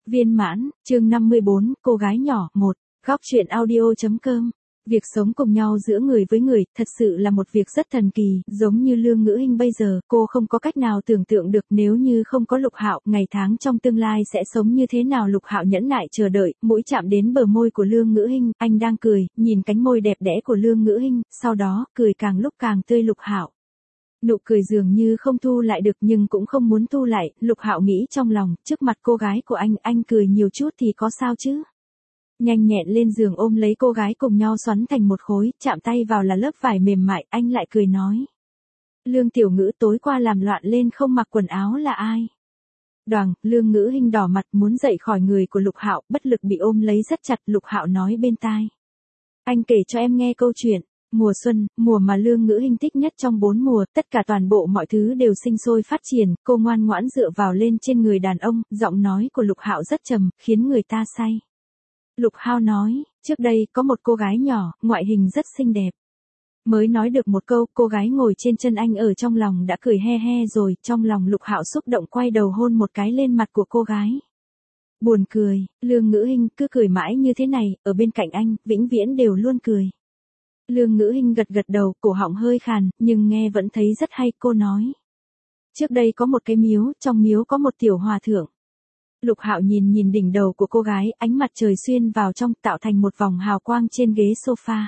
Viên mãn, chương 54, cô gái nhỏ, 1, góc truyện audio.com. Việc sống cùng nhau giữa người với người, thật sự là một việc rất thần kỳ, giống như Lương Ngữ Hinh bây giờ, cô không có cách nào tưởng tượng được nếu như không có Lục Hạo, ngày tháng trong tương lai sẽ sống như thế nào. Lục Hạo nhẫn nại chờ đợi, mũi chạm đến bờ môi của Lương Ngữ Hinh, anh đang cười, nhìn cánh môi đẹp đẽ của Lương Ngữ Hinh, sau đó, cười càng lúc càng tươi. Lục Hạo. Nụ cười dường như không thu lại được nhưng cũng không muốn thu lại, Lục Hạo nghĩ trong lòng, trước mặt cô gái của anh cười nhiều chút thì có sao chứ. Nhanh nhẹn lên giường ôm lấy cô gái cùng nhau xoắn thành một khối, chạm tay vào là lớp vải mềm mại, anh lại cười nói. Lương Tiểu Ngữ tối qua làm loạn lên không mặc quần áo là ai? Đoàng, Lương Ngữ Hinh đỏ mặt muốn dậy khỏi người của Lục Hạo, bất lực bị ôm lấy rất chặt. Lục Hạo nói bên tai. Anh kể cho em nghe câu chuyện. Mùa xuân, mùa mà Lương Ngữ Hinh thích nhất trong 4 mùa, tất cả toàn bộ mọi thứ đều sinh sôi phát triển, cô ngoan ngoãn dựa vào lên trên người đàn ông, giọng nói của Lục Hạo rất trầm, khiến người ta say. Lục Hạo nói, trước đây có một cô gái nhỏ, ngoại hình rất xinh đẹp. Mới nói được một câu, cô gái ngồi trên chân anh ở trong lòng đã cười he he rồi, trong lòng Lục Hạo xúc động quay đầu hôn một cái lên mặt của cô gái. Buồn cười, Lương Ngữ Hinh cứ cười mãi như thế này, ở bên cạnh anh, vĩnh viễn đều luôn cười. Lương Ngữ Hinh gật gật đầu, cổ họng hơi khàn, nhưng nghe vẫn thấy rất hay, cô nói. Trước đây có một cái miếu, trong miếu có một tiểu hòa thượng. Lục Hạo nhìn đỉnh đầu của cô gái, ánh mặt trời xuyên vào trong, tạo thành một vòng hào quang trên ghế sofa.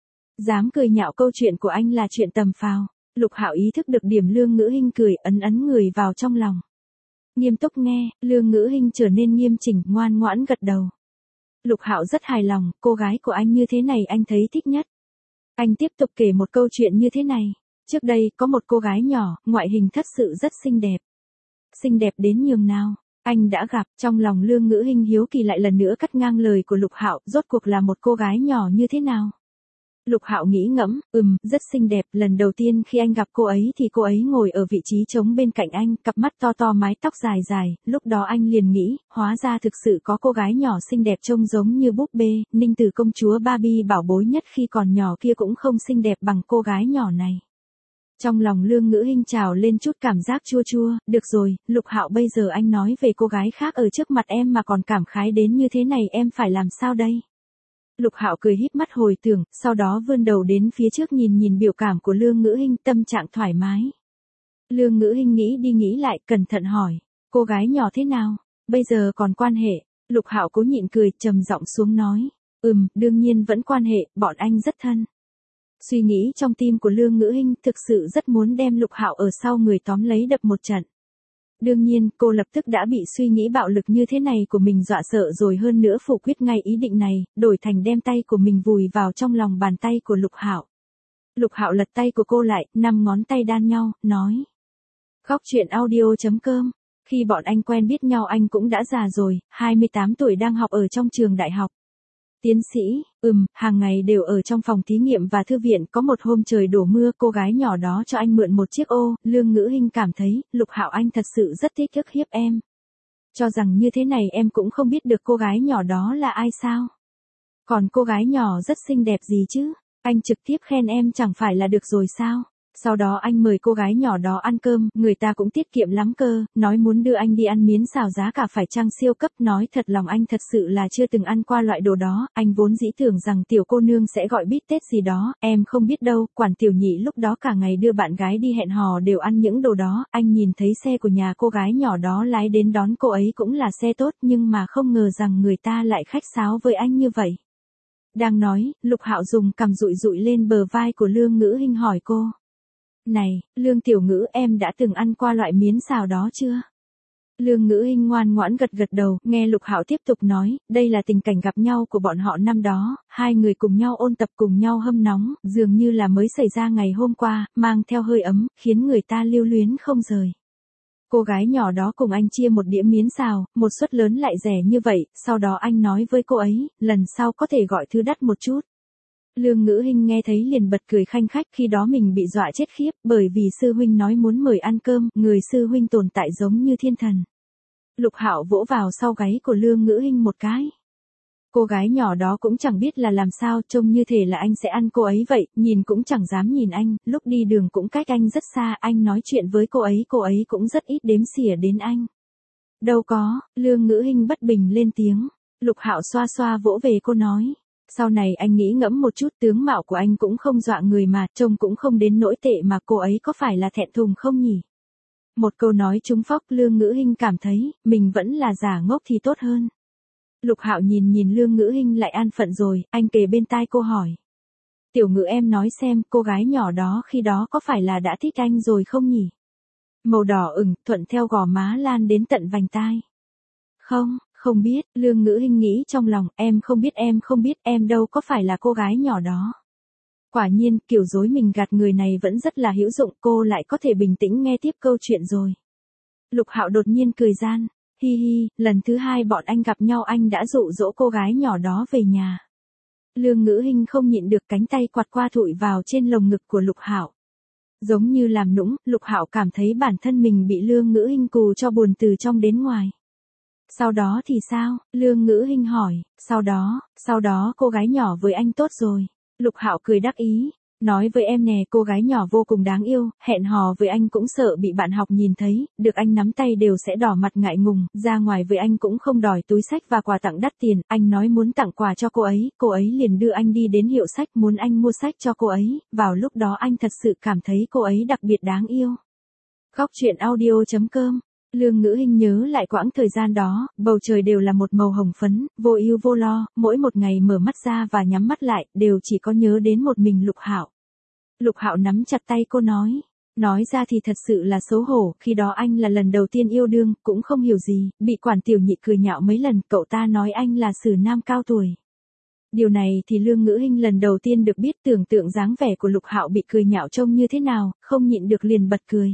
Dám cười nhạo câu chuyện của anh là chuyện tầm phào. Lục Hạo ý thức được điểm. Lương Ngữ Hinh cười, ấn người vào trong lòng. Nghiêm túc nghe, Lương Ngữ Hinh trở nên nghiêm chỉnh, ngoan ngoãn gật đầu. Lục Hạo rất hài lòng, cô gái của anh như thế này anh thấy thích nhất. Anh tiếp tục kể một câu chuyện như thế này. Trước đây, có một cô gái nhỏ, ngoại hình thật sự rất xinh đẹp. Xinh đẹp đến nhường nào. Anh đã gặp, trong lòng Lương Ngữ Hinh hiếu kỳ lại lần nữa cắt ngang lời của Lục Hạo, rốt cuộc là một cô gái nhỏ như thế nào? Lục Hạo nghĩ ngẫm, rất xinh đẹp, lần đầu tiên khi anh gặp cô ấy thì cô ấy ngồi ở vị trí trống bên cạnh anh, cặp mắt to to mái tóc dài dài, lúc đó anh liền nghĩ, hóa ra thực sự có cô gái nhỏ xinh đẹp trông giống như búp bê, Ninh Tử công chúa Barbie bảo bối nhất khi còn nhỏ kia cũng không xinh đẹp bằng cô gái nhỏ này. Trong lòng Lương Ngữ Hinh trào lên chút cảm giác chua chua, được rồi, Lục Hạo bây giờ anh nói về cô gái khác ở trước mặt em mà còn cảm khái đến như thế này em phải làm sao đây? Lục Hạo cười híp mắt hồi tưởng, sau đó vươn đầu đến phía trước nhìn biểu cảm của Lương Ngữ Hinh, tâm trạng thoải mái. Lương Ngữ Hinh nghĩ đi nghĩ lại, cẩn thận hỏi, cô gái nhỏ thế nào, bây giờ còn quan hệ? Lục Hạo cố nhịn cười, trầm giọng xuống nói, đương nhiên vẫn quan hệ, bọn anh rất thân. Suy nghĩ trong tim của Lương Ngữ Hinh thực sự rất muốn đem Lục Hạo ở sau người tóm lấy đập một trận. Đương nhiên, cô lập tức đã bị suy nghĩ bạo lực như thế này của mình dọa sợ rồi, hơn nữa phủ quyết ngay ý định này, đổi thành đem tay của mình vùi vào trong lòng bàn tay của Lục Hạo. Lục Hạo lật tay của cô lại, 5 ngón tay đan nhau, nói. Góc truyện audio.com. Khi bọn anh quen biết nhau anh cũng đã già rồi, 28 tuổi đang học ở trong trường đại học. Tiến sĩ, hàng ngày đều ở trong phòng thí nghiệm và thư viện. Có một hôm trời đổ mưa, cô gái nhỏ đó cho anh mượn một chiếc ô. Lương Ngữ Hinh cảm thấy, Lục Hạo anh thật sự rất thích ức hiếp em. Cho rằng như thế này em cũng không biết được cô gái nhỏ đó là ai sao? Còn cô gái nhỏ rất xinh đẹp gì chứ? Anh trực tiếp khen em chẳng phải là được rồi sao? Sau đó anh mời cô gái nhỏ đó ăn cơm, người ta cũng tiết kiệm lắm cơ, nói muốn đưa anh đi ăn miến xào giá cả phải chăng siêu cấp, nói thật lòng anh thật sự là chưa từng ăn qua loại đồ đó, anh vốn dĩ tưởng rằng tiểu cô nương sẽ gọi bít tết gì đó, em không biết đâu, quản tiểu nhị lúc đó cả ngày đưa bạn gái đi hẹn hò đều ăn những đồ đó, anh nhìn thấy xe của nhà cô gái nhỏ đó lái đến đón cô ấy cũng là xe tốt nhưng mà không ngờ rằng người ta lại khách sáo với anh như vậy. Đang nói, Lục Hạo dùng cằm dụi dụi lên bờ vai của Lương Ngữ Hinh hỏi cô. Này, Lương Tiểu Ngữ em đã từng ăn qua loại miến xào đó chưa? Lương Ngữ Hinh ngoan ngoãn gật gật đầu, nghe Lục Hạo tiếp tục nói, đây là tình cảnh gặp nhau của bọn họ năm đó, hai người cùng nhau ôn tập cùng nhau hâm nóng, dường như là mới xảy ra ngày hôm qua, mang theo hơi ấm, khiến người ta lưu luyến không rời. Cô gái nhỏ đó cùng anh chia một đĩa miến xào, một suất lớn lại rẻ như vậy, sau đó anh nói với cô ấy, lần sau có thể gọi thứ đắt một chút. Lương Ngữ Hinh nghe thấy liền bật cười khanh khách, khi đó mình bị dọa chết khiếp, bởi vì sư huynh nói muốn mời ăn cơm, người sư huynh tồn tại giống như thiên thần. Lục Hạo vỗ vào sau gáy của Lương Ngữ Hinh một cái. Cô gái nhỏ đó cũng chẳng biết là làm sao, trông như thể là anh sẽ ăn cô ấy vậy, nhìn cũng chẳng dám nhìn anh, lúc đi đường cũng cách anh rất xa, anh nói chuyện với cô ấy cũng rất ít đếm xỉa đến anh. Đâu có, Lương Ngữ Hinh bất bình lên tiếng. Lục Hạo xoa xoa vỗ về cô nói. Sau này anh nghĩ ngẫm một chút, tướng mạo của anh cũng không dọa người mà, trông cũng không đến nỗi tệ mà, cô ấy có phải là thẹn thùng không nhỉ? Một câu nói trúng phóc, Lương Ngữ Hinh cảm thấy, mình vẫn là giả ngốc thì tốt hơn. Lục Hạo nhìn Lương Ngữ Hinh lại an phận rồi, anh kề bên tai cô hỏi. Tiểu Ngữ em nói xem, cô gái nhỏ đó khi đó có phải là đã thích anh rồi không nhỉ? Màu đỏ ửng, thuận theo gò má lan đến tận vành tai. Không biết, Lương Ngữ Hinh nghĩ trong lòng, em không biết, em đâu có phải là cô gái nhỏ đó. Quả nhiên, kiểu dối mình gạt người này vẫn rất là hữu dụng, cô lại có thể bình tĩnh nghe tiếp câu chuyện rồi. Lục Hạo đột nhiên cười gian, hi hi, lần thứ 2 bọn anh gặp nhau anh đã dụ dỗ cô gái nhỏ đó về nhà. Lương Ngữ Hinh không nhịn được, cánh tay quạt qua thụi vào trên lồng ngực của Lục Hạo. Giống như làm nũng, Lục Hạo cảm thấy bản thân mình bị Lương Ngữ Hinh cù cho buồn từ trong đến ngoài. Sau đó thì sao? Lương Ngữ Hinh hỏi. Sau đó cô gái nhỏ với anh tốt rồi. Lục Hạo cười đắc ý. Nói với em nè, cô gái nhỏ vô cùng đáng yêu, hẹn hò với anh cũng sợ bị bạn học nhìn thấy, được anh nắm tay đều sẽ đỏ mặt ngại ngùng, ra ngoài với anh cũng không đòi túi xách và quà tặng đắt tiền, anh nói muốn tặng quà cho cô ấy liền đưa anh đi đến hiệu sách muốn anh mua sách cho cô ấy, vào lúc đó anh thật sự cảm thấy cô ấy đặc biệt đáng yêu. Góc truyện audio.com. Lương Ngữ Hinh nhớ lại quãng thời gian đó, bầu trời đều là một màu hồng phấn, vô ưu vô lo, mỗi một ngày mở mắt ra và nhắm mắt lại, đều chỉ có nhớ đến một mình Lục Hạo. Lục Hạo nắm chặt tay cô nói ra thì thật sự là xấu hổ, khi đó anh là lần đầu tiên yêu đương, cũng không hiểu gì, bị quản tiểu nhị cười nhạo mấy lần, cậu ta nói anh là sử nam cao tuổi. Điều này thì Lương Ngữ Hinh lần đầu tiên được biết, tưởng tượng dáng vẻ của Lục Hạo bị cười nhạo trông như thế nào, không nhịn được liền bật cười.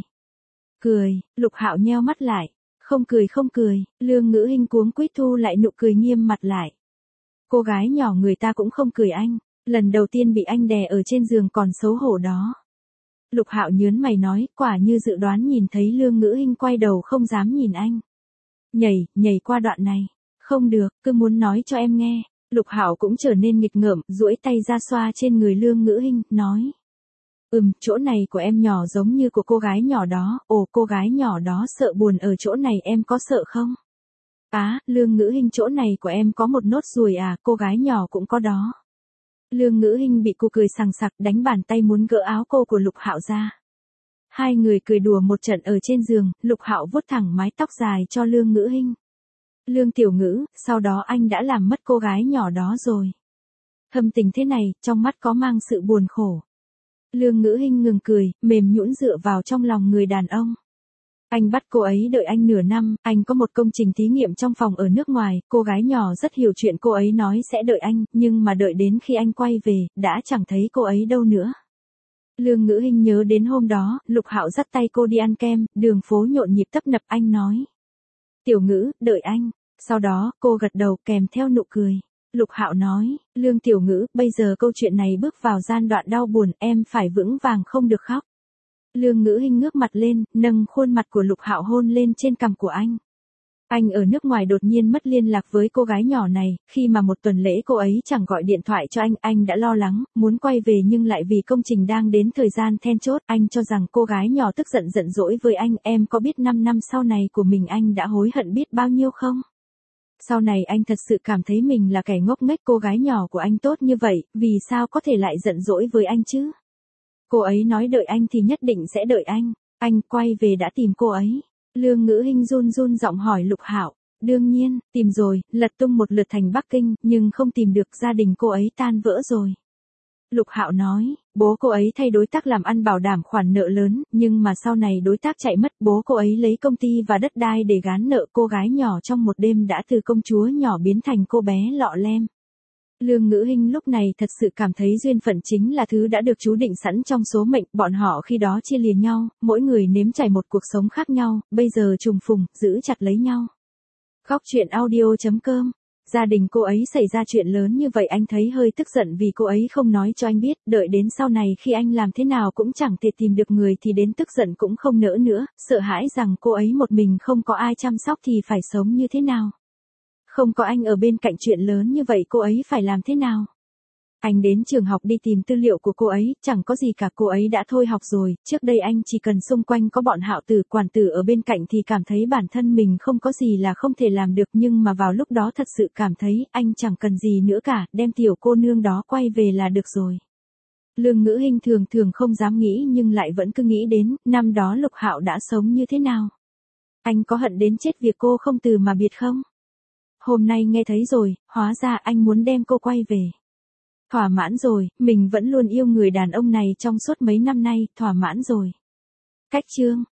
Lục Hạo nheo mắt lại. Không cười, Lương Ngữ Hinh cuống quýt thu lại nụ cười nghiêm mặt lại. Cô gái nhỏ người ta cũng không cười anh, lần đầu tiên bị anh đè ở trên giường còn xấu hổ đó. Lục Hạo nhớn mày nói, quả như dự đoán, nhìn thấy Lương Ngữ Hinh quay đầu không dám nhìn anh. Nhảy qua đoạn này. Không được, cứ muốn nói cho em nghe. Lục Hạo cũng trở nên nghịch ngợm, duỗi tay ra xoa trên người Lương Ngữ Hinh, nói. Chỗ này của em nhỏ giống như của cô gái nhỏ đó, cô gái nhỏ đó sợ buồn ở chỗ này, em có sợ không? Lương Ngữ Hinh, chỗ này của em có một nốt ruồi à, cô gái nhỏ cũng có đó. Lương Ngữ Hinh bị cô cười sằng sặc, đánh bàn tay muốn gỡ áo cô của Lục Hạo ra. Hai người cười đùa một trận ở trên giường, Lục Hạo vuốt thẳng mái tóc dài cho Lương Ngữ Hinh. Lương tiểu Ngữ, sau đó anh đã làm mất cô gái nhỏ đó rồi. Thâm tình thế này, trong mắt có mang sự buồn khổ. Lương Ngữ Hinh ngừng cười, mềm nhũn dựa vào trong lòng người đàn ông. Anh bắt cô ấy đợi anh nửa năm, anh có một công trình thí nghiệm trong phòng ở nước ngoài, cô gái nhỏ rất hiểu chuyện, cô ấy nói sẽ đợi anh, nhưng mà đợi đến khi anh quay về, đã chẳng thấy cô ấy đâu nữa. Lương Ngữ Hinh nhớ đến hôm đó, Lục Hạo dắt tay cô đi ăn kem, đường phố nhộn nhịp tấp nập, anh nói. Tiểu Ngữ, đợi anh. Sau đó, cô gật đầu kèm theo nụ cười. Lục Hạo nói, Lương tiểu Ngữ, bây giờ câu chuyện này bước vào giai đoạn đau buồn, em phải vững vàng không được khóc. Lương Ngữ Hinh ngước mặt lên, nâng khuôn mặt của Lục Hạo hôn lên trên cằm của anh. Anh ở nước ngoài đột nhiên mất liên lạc với cô gái nhỏ này, khi mà một tuần lễ cô ấy chẳng gọi điện thoại cho anh đã lo lắng, muốn quay về nhưng lại vì công trình đang đến thời gian then chốt, anh cho rằng cô gái nhỏ tức giận dỗi với anh, em có biết 5 năm sau này của mình anh đã hối hận biết bao nhiêu không? Sau này anh thật sự cảm thấy mình là kẻ ngốc nghếch, cô gái nhỏ của anh tốt như vậy, vì sao có thể lại giận dỗi với anh chứ? Cô ấy nói đợi anh thì nhất định sẽ đợi anh quay về đã tìm cô ấy. Lương Ngữ Hinh run giọng hỏi Lục Hạo, đương nhiên, tìm rồi, lật tung một lượt thành Bắc Kinh, nhưng không tìm được, gia đình cô ấy tan vỡ rồi. Lục Hạo nói, bố cô ấy thay đối tác làm ăn bảo đảm khoản nợ lớn, nhưng mà sau này đối tác chạy mất, bố cô ấy lấy công ty và đất đai để gán nợ, cô gái nhỏ trong một đêm đã từ công chúa nhỏ biến thành cô bé lọ lem. Lương Ngữ Hinh lúc này thật sự cảm thấy duyên phận chính là thứ đã được chú định sẵn trong số mệnh, bọn họ khi đó chia lìa nhau, mỗi người nếm trải một cuộc sống khác nhau, bây giờ trùng phùng, giữ chặt lấy nhau. Góc truyện audio.com. Gia đình cô ấy xảy ra chuyện lớn như vậy, anh thấy hơi tức giận vì cô ấy không nói cho anh biết, đợi đến sau này khi anh làm thế nào cũng chẳng thể tìm được người thì đến tức giận cũng không nỡ nữa, sợ hãi rằng cô ấy một mình không có ai chăm sóc thì phải sống như thế nào. Không có anh ở bên cạnh, chuyện lớn như vậy cô ấy phải làm thế nào? Anh đến trường học đi tìm tư liệu của cô ấy, chẳng có gì cả, cô ấy đã thôi học rồi, trước đây anh chỉ cần xung quanh có bọn Hạo Tử, Quản Tử ở bên cạnh thì cảm thấy bản thân mình không có gì là không thể làm được, nhưng mà vào lúc đó thật sự cảm thấy anh chẳng cần gì nữa cả, đem tiểu cô nương đó quay về là được rồi. Lương Ngữ Hinh thường thường không dám nghĩ nhưng lại vẫn cứ nghĩ đến, năm đó Lục Hạo đã sống như thế nào. Anh có hận đến chết việc cô không từ mà biệt không? Hôm nay nghe thấy rồi, hóa ra anh muốn đem cô quay về. Thỏa mãn rồi, mình vẫn luôn yêu người đàn ông này trong suốt mấy năm nay, thỏa mãn rồi. Cách chương